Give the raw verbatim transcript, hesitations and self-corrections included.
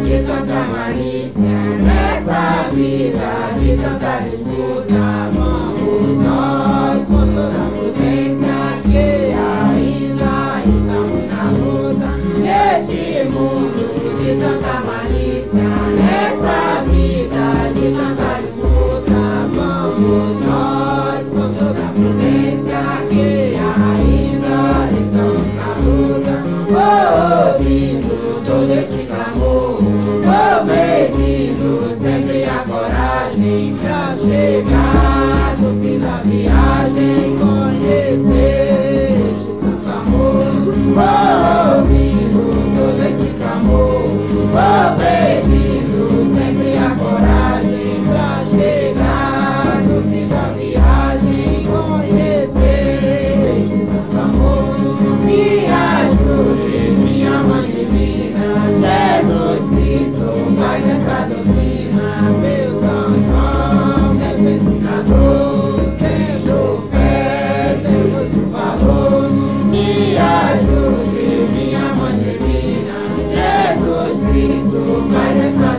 de tanta malícia, nessa vida de tanta disputa, vamos nós com toda prudência, que ainda estamos na luta. Neste mundo de tanta malícia, nessa vida de tanta disputa, vamos nós com toda prudência, que ainda estamos na luta. Vou ouvindo todo este clamor, vou pedindo sempre a coragem pra chegar no fim da viagem, conhecer este santo amor. Vou ouvindo todo este clamor, vou pedindo sempre a coragem pra chegar no fim da viagem, conhecer este santo amor. Me ajude, minha Mãe Divina, Jesus Cristo, Pai dessa doutrina, meu São João, mestre ensinador, tendo fé, temos o valor. Me ajude, minha Mãe Divina, Jesus Cristo, Pai dessa